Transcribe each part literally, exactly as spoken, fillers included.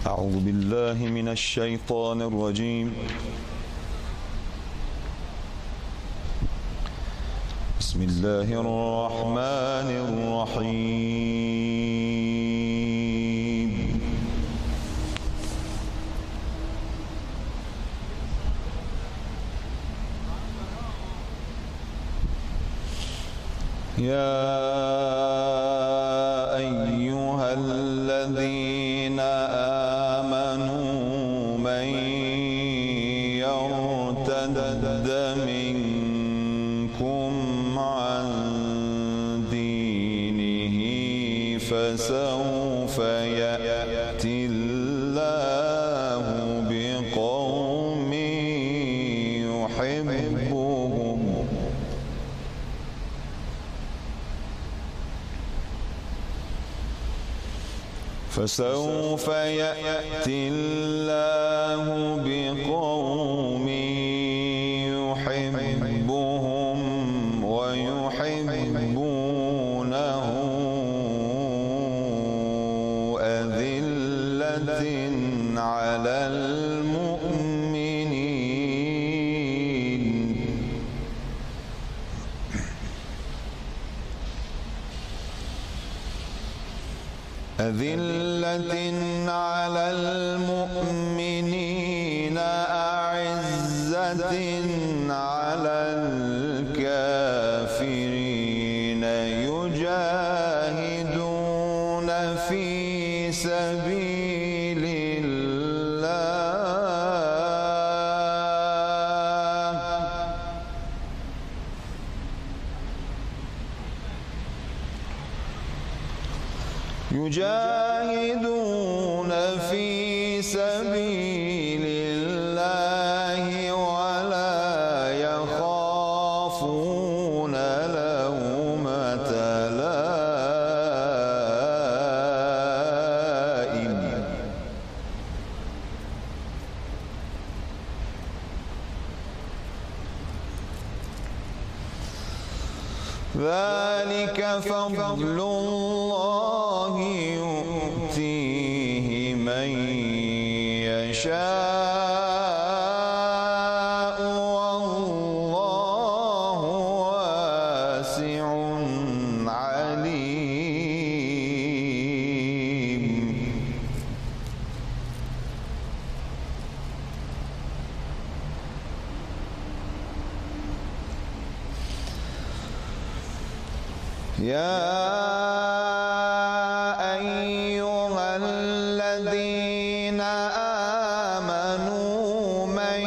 أعوذ بالله من الشيطان الرجيم. بسم الله الرحمن الرحيم. يا أيها الذين آمنوا من يرتد منكم عن دينه فسوف يأتي الله بقوم يحبهم فسوف يأتي الله بقوم يحبهم ويحبونه أذلة على المؤمنين أذلة على المؤمنين أعزة على الكافرين يجاهدون في سبيل الله يجاهدون في سبيل الله ولا يخافون لومة لائم ذلك فضل الله يؤتيه من يشاء والله واسع عليم. يا أيها الذين آمنوا من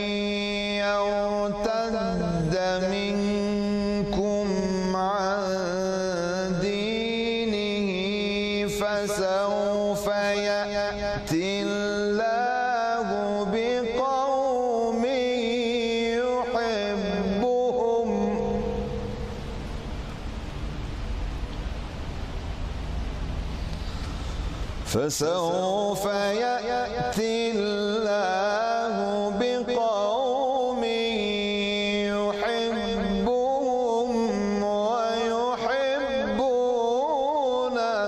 يرتد منكم عن دينه فسوف يأتي الله بقوم يحبهم فسوف يأتي الله بقوم يحبهم ويحبونه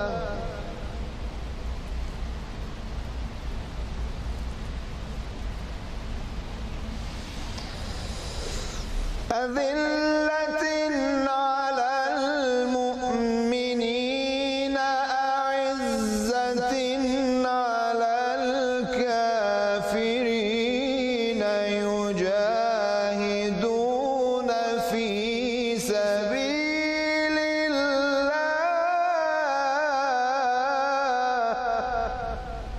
أذلة على المؤمنين على الكافرين يجاهدون في سبيل الله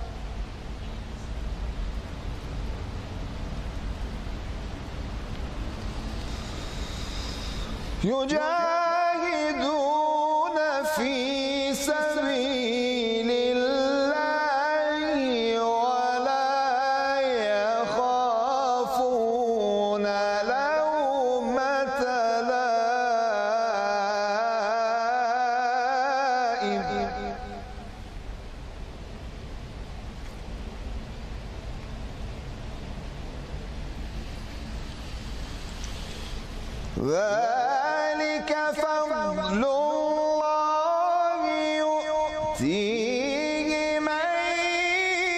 يجاهدون في سبيل الله ولا يخافون لومة لائم ذلك فضل الله يؤتيه من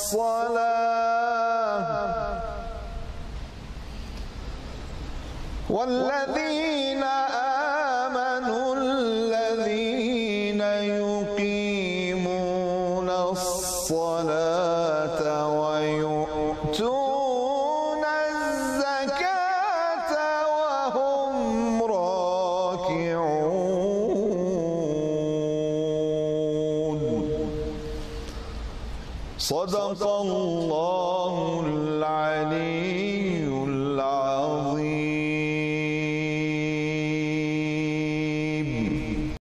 الصلاة والذين آمنوا الذين يقيمون الصلاة ويؤتون الزكاة وهم راكعون. صدق الله العليم